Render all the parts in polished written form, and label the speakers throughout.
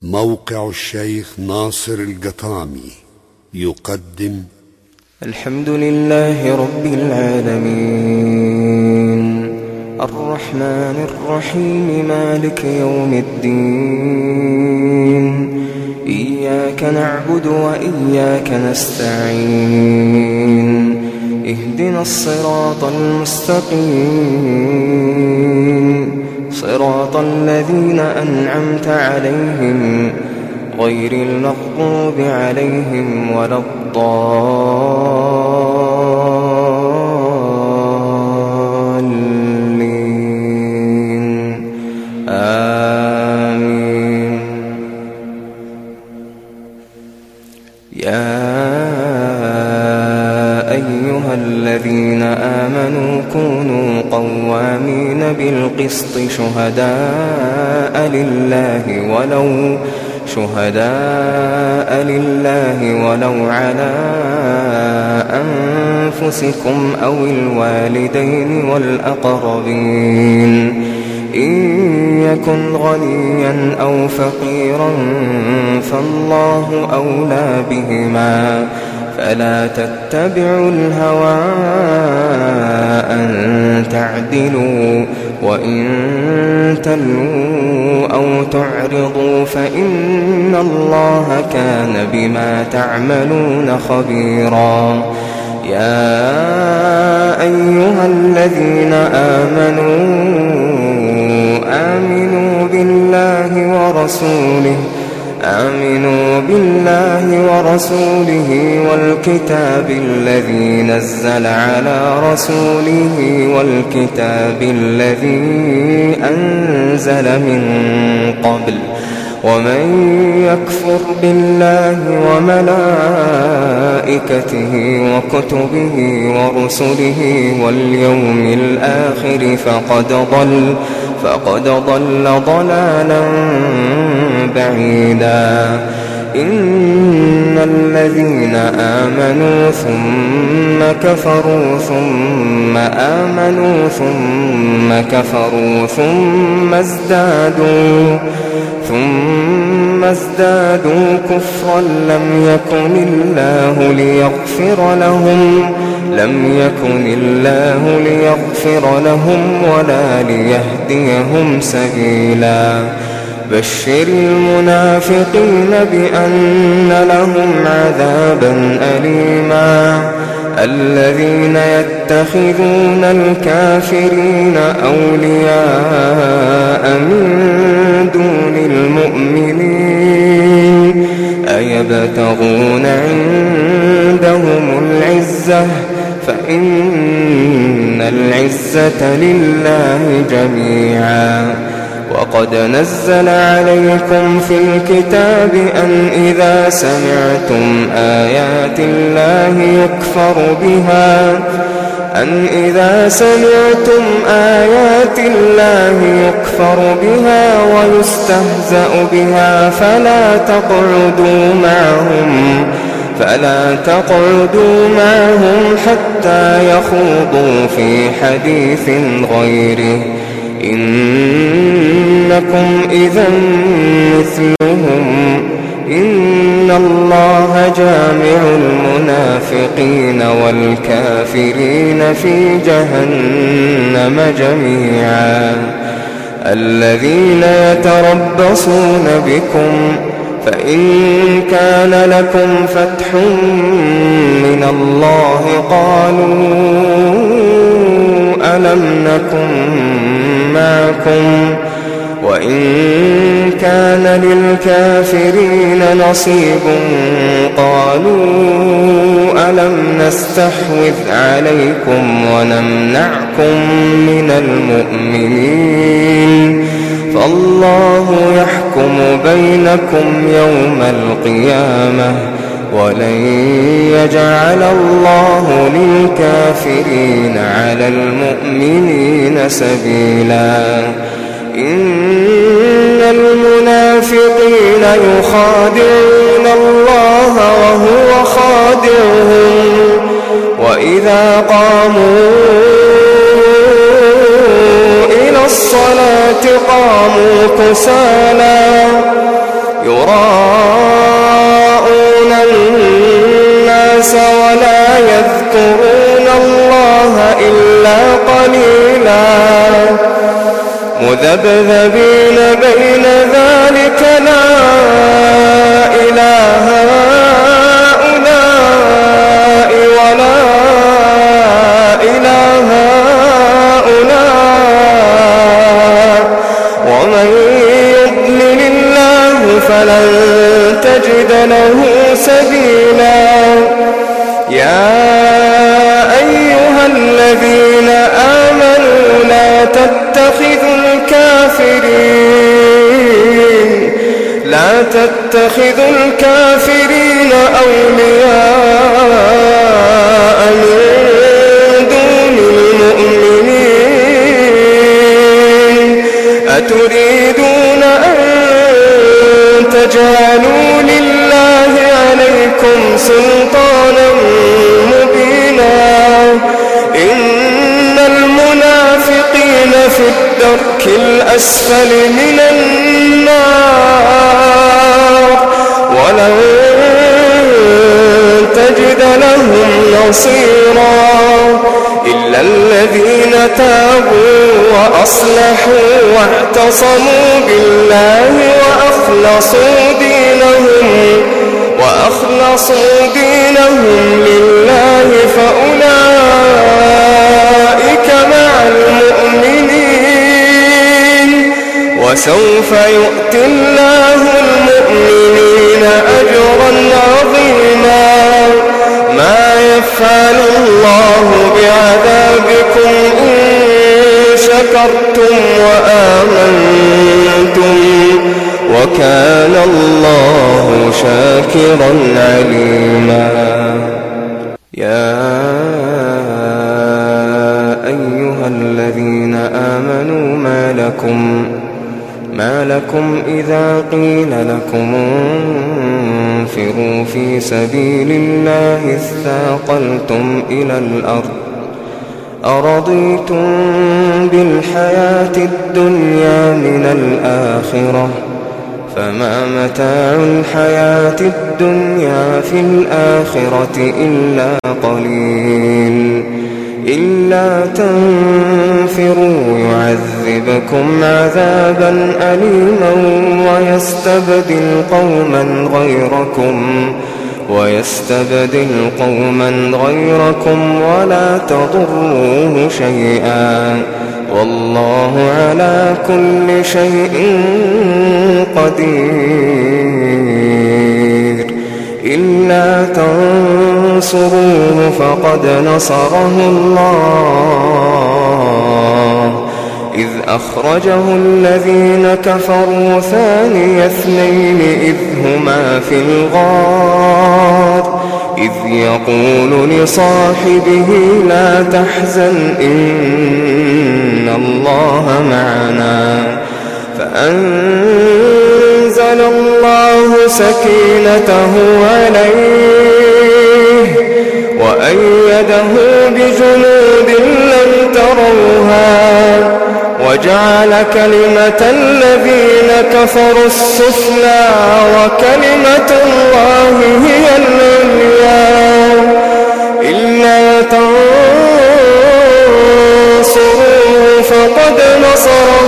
Speaker 1: موقع الشيخ ناصر القطامي يقدم
Speaker 2: الحمد لله رب العالمين الرحمن الرحيم مالك يوم الدين إياك نعبد وإياك نستعين اهدنا الصراط المستقيم صراط الذين أنعمت عليهم غير المغضوب عليهم ولا الضالين آمين. يا أيها الذين آمنوا كونوا قوامين بالقسط شهداء لله ولو على أنفسكم أو الوالدين والأقربين إن يكن غنيا أو فقيرا فالله أولى بهما فلا تتبعوا الهوى أن تعدلوا وإن تلووا أو تعرضوا فإن الله كان بما تعملون خبيرا. يا أيها الذين آمنوا بالله ورسوله والكتاب الذي نزل على رسوله والكتاب الذي أنزل من قبل ومن يكفر بالله وملائكته وكتبه ورسله واليوم الآخر فقد ضل ضلالا بعيدا. إن الذين آمنوا ثم كفروا ثم آمنوا ثم كفروا ثم ازدادوا كفرا لم يكن الله ليغفر لهم ولا ليهديهم سبيلا. بشر المنافقين بأن لهم عذابا أليما. الذين يتخذون الكافرين أولياء من دون المؤمنين أيبتغون عندهم العزة فإن العزة لله جميعا. وقد نزل عليكم في الكتاب أن إذا سمعتم آيات الله يكفر بها ويستهزأ بها فلا تقعدوا معهم حتى يخوضوا في حديث غيره إنكم إذا مثلهم إن الله جامع المنافقين والكافرين في جهنم جميعا. الذين يتربصون بكم فإن كان لكم فتح من الله قالوا ألم نكن معكم وإن كان للكافرين نصيب قالوا ألم نستحوذ عليكم ونمنعكم من المؤمنين فالله يحكم بينكم يوم القيامة ولن يجعل الله للكافرين على المؤمنين سبيلا. إن المنافقين يخادعون الله وهو خادعهم وإذا قاموا إلى الصلاة قاموا كسالى يراءون الناس ولا يذكرون الله إلا قليلا مذبذبين بين ذلك لا إله هؤلاء ولا إله هؤلاء ومن يضلل الله فلن تجد له سبيلا يا أيها الذين آمنوا لا تتخذوا الكافرين أولياء من دون المؤمنين أتريدون أن تجعلوا لله عليكم سلطانا مبينا إن المنافقين في الدرك الأسفل من النار ولن تجد لهم نصيرا إلا الذين تابوا وأصلحوا واعتصموا بالله وأخلصوا دينهم لله فأولئك مع المؤمنين وسوف يؤتي الله المؤمنين أجرا عظيما ما يفعل الله بعذابكم إن شكرتم وآمنتم وكان الله شاكرا عليما يا أيها الذين آمنوا ما لكم إذا قيل لكم انفروا في سبيل الله اثاقلتم إلى الأرض أرضيتم بالحياة الدنيا من الآخرة فما متاع الحياة الدنيا في الآخرة إلا قليل إلا تنفروا يعذبكم عذابا أليما ويستبدل قوما غيركم ولا تضروه شيئا والله على كل شيء قدير إلا تنصروه فقد نصره الله إذ أخرجه الذين كفروا ثاني اثنين إذ هما في الغار إذ يقول لصاحبه لا تحزن إن الله معنا فأنزل الله سكينته عليه وأيده بجنود لم تروها وجعل كلمة الذين كفروا السفلى وكلمة الله هي العليا إلا تنصروه فقد نصره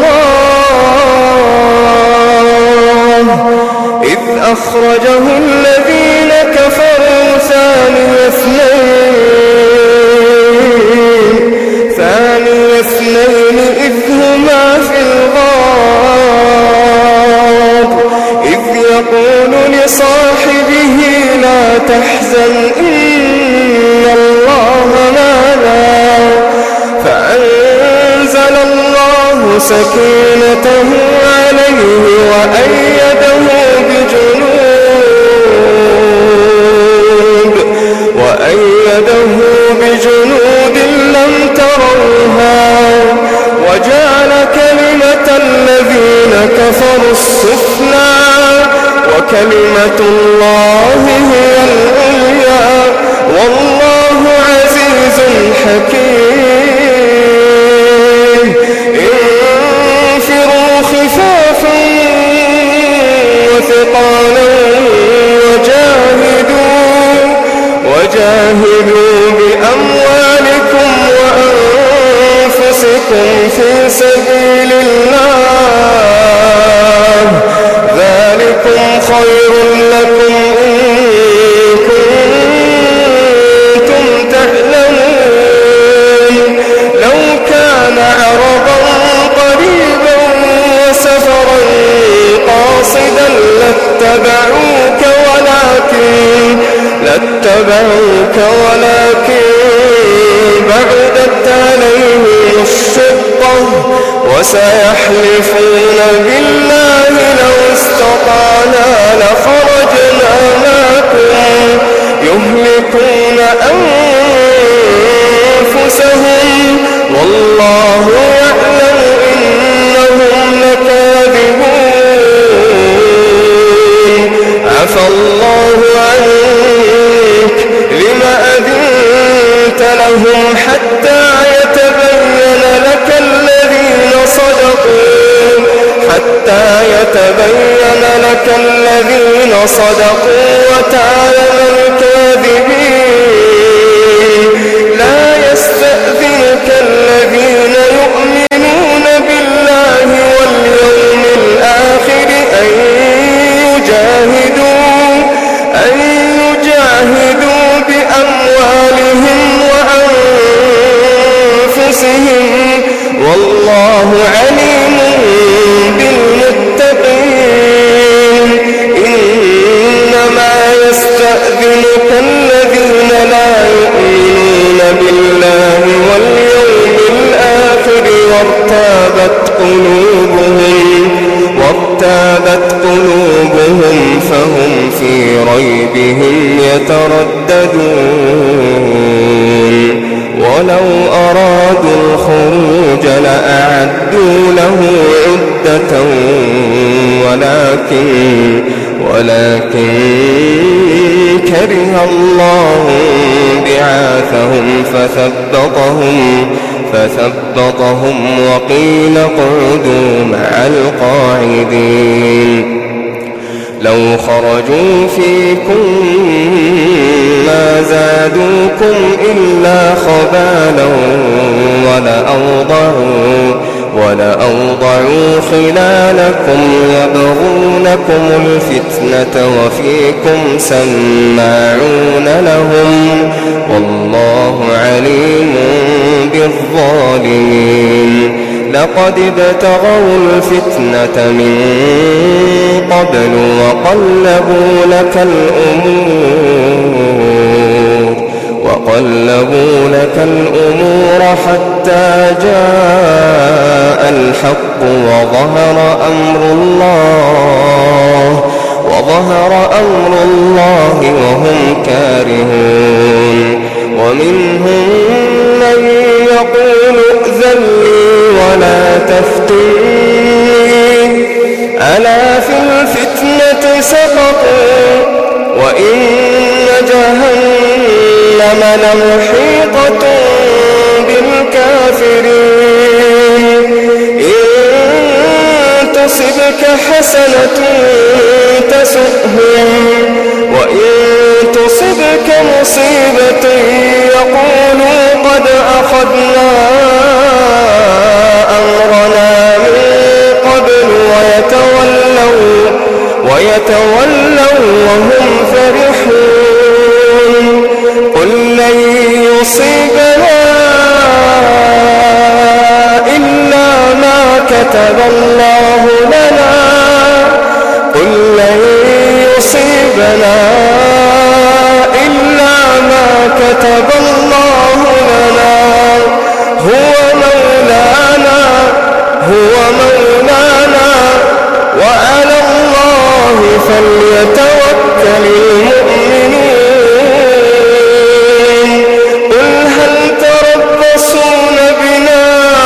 Speaker 2: الله إذ أخرجه الذين كفروا ثاني اثنين إذ هما في الغار إذ يقول لصاحبه لا تحزن إن الله معنا فأنزل الله سكينته عليه وأيده بجنود لم تروها وجعل كلمة الذين كفروا السفلى وكلمة الله هي العليا والله عزيز حكيم انفروا خفافا أنفسكم في سبيل الله ذلكم خير لكم إن كنتم تعلمون لو كان عرضا قريبا وسفرا قاصدا لاتبعوك ولكن بعدت عليهم الشقة وسيحلفون بالله لو استطعنا لخرجنا معكم يهلكون أنفسهم والله يعلم إنهم لكاذبون عفى الله عنك لما أذنت لهم حتى يتبين لك الذين صدقوا وتعلم الكاذبين لا يستأذنك الذين يؤمنون بالله واليوم الآخر أن يجاهدوا بأموالهم وأنفسهم والله عليم بالمتقين إنما يستأذنك الذين لا يؤمنون بالله واليوم الآخر وارتابت قلوبهم فهم في ريبهم يترددون ولو أرادوا الخروج لأعدوا له عدة ولكن كره الله بعاثهم فثبطهم وقيل اقعدوا مع القاعدين لو خرجوا فيكم ما زادوكم إلا خبالا ولأوضعوا خلالكم يبغونكم الفتنة وفيكم سماعون لهم والله عليم بالظالمين لقد ابتغوا الفتنة من قبل وقلبوا لك الأمور حتى جاء الحق وظهر أمر الله وهم كارهون ومنهم من يقول ائذن لي ولا تفتني ألا في الفتنة سقطوا وإن جهنم لمحيطة بالكافرين إن تصبك حسنة تسؤهم وإن تصبك مصيبة يقولوا قد أخذنا أمرنا من قبل ويتولوا وهم فرحون قل لن يصيبنا إلا ما كتب الله لنا قل لن يصيبنا إلا ما كتب الله لنا هو مولانا وعلى الله فليتوكل المؤمنون قل هل تربصون بنا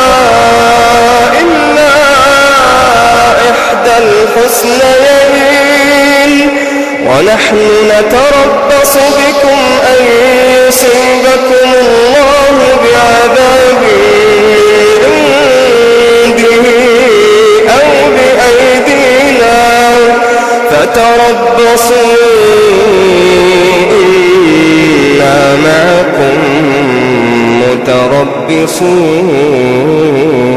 Speaker 2: إلا إحدى الحسنيين ونحن نتربص بكم أن يصيبكم الله بعذاب عنده أو بأيدينا فتربصوا إنا معكم متربصون